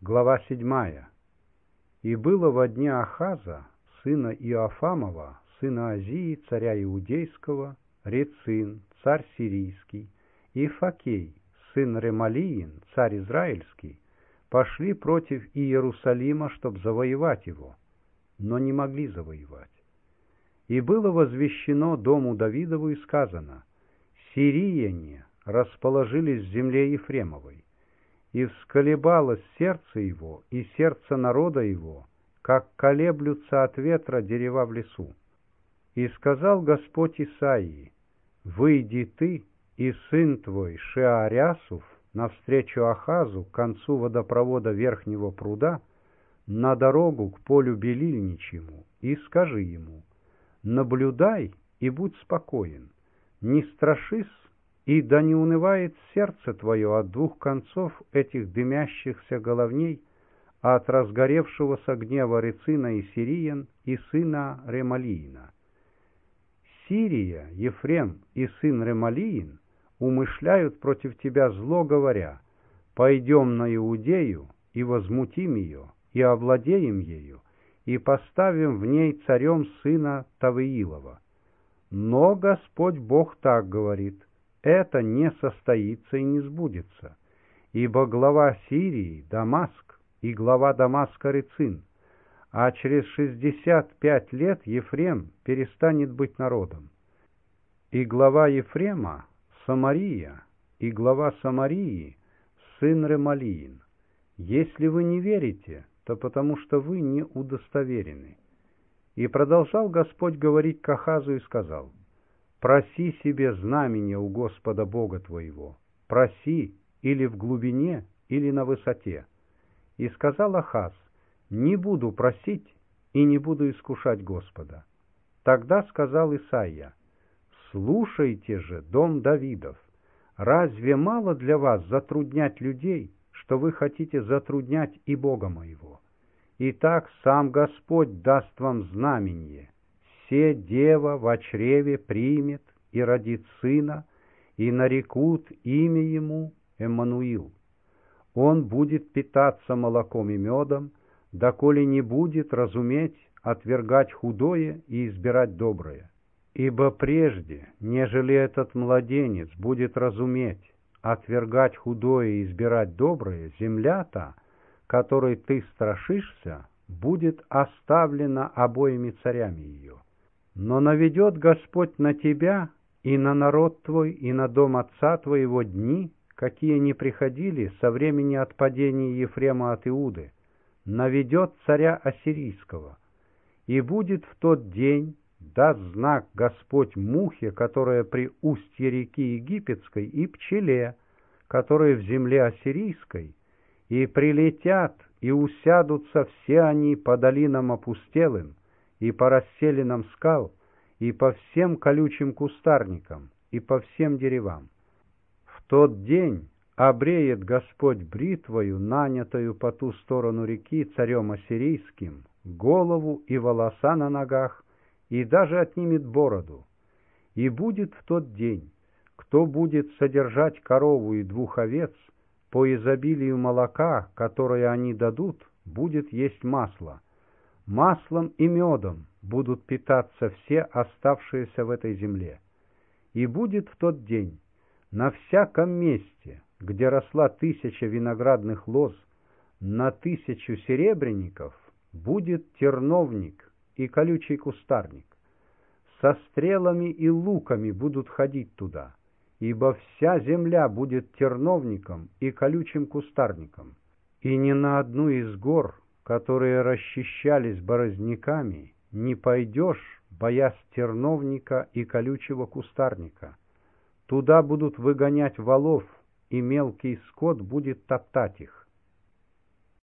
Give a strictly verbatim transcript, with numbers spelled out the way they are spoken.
Глава седьмая. «И было во дни Ахаза, сына Иоафамова, сына Азии, царя Иудейского, Рецин, царь Сирийский, и Факей, сын Ремалиин, царь Израильский, пошли против Иерусалима, чтоб завоевать его, но не могли завоевать. И было возвещено дому Давидову и сказано: сирияне расположились в земле Ефремовой, и всколебалось сердце его и сердце народа его, как колеблются от ветра дерева в лесу. И сказал Господь Исаии: выйди ты и сын твой Шеарясуф навстречу Ахазу к концу водопровода верхнего пруда, на дорогу к полю белильничьему, и скажи ему: наблюдай и будь спокоен, не страшись, и да не унывает сердце твое от двух концов этих дымящихся головней, от разгоревшегося гнева Рецина и Сириян и сына Ремалиина. Сирия, Ефрем и сын Ремалиин умышляют против тебя зло, говоря: пойдем на Иудею и возмутим ее, и овладеем ею, и поставим в ней царем сына Тавиилова. Но Господь Бог так говорит: это не состоится и не сбудется, ибо глава Сирии — Дамаск, и глава Дамаска — Рецин, а через шестьдесят пять лет Ефрем перестанет быть народом. И глава Ефрема — Самария, и глава Самарии — сын Ремалиин. Если вы не верите, то потому что вы не удостоверены. И продолжал Господь говорить к Ахазу и сказал: проси себе знамения у Господа Бога твоего, проси или в глубине, или на высоте. И сказал Ахаз: не буду просить и не буду искушать Господа. Тогда сказал Исаия: слушайте же, дом Давидов, разве мало для вас затруднять людей, что вы хотите затруднять и Бога моего? Итак, сам Господь даст вам знамение: се дева во чреве примет и родит сына, и нарекут имя ему Эммануил. Он будет питаться молоком и медом, доколе не будет разуметь отвергать худое и избирать доброе. Ибо прежде, нежели этот младенец будет разуметь отвергать худое и избирать доброе, земля та, которой ты страшишься, будет оставлена обоими царями ее. Но наведет Господь на тебя и на народ твой, и на дом отца твоего дни, какие не приходили со времени отпадения Ефрема от Иуды, наведет царя ассирийского. И будет в тот день, даст знак Господь мухе, которая при устье реки Египетской, и пчеле, которая в земле ассирийской, и прилетят, и усядутся все они по долинам опустелым, и по расселинам скал, и по всем колючим кустарникам, и по всем деревам. В тот день обреет Господь бритвою, нанятою по ту сторону реки царем ассирийским, голову и волоса на ногах, и даже отнимет бороду. И будет в тот день, кто будет содержать корову и двух овец, по изобилию молока, которое они дадут, будет есть масло. Маслом и медом будут питаться все оставшиеся в этой земле. И будет в тот день на всяком месте, где росла тысяча виноградных лоз, на тысячу серебряников будет терновник и колючий кустарник. Со стрелами и луками будут ходить туда, ибо вся земля будет терновником и колючим кустарником. И ни на одну из гор, которые расчищались борозняками, не пойдешь, боясь терновника и колючего кустарника. Туда будут выгонять волов, и мелкий скот будет топтать их.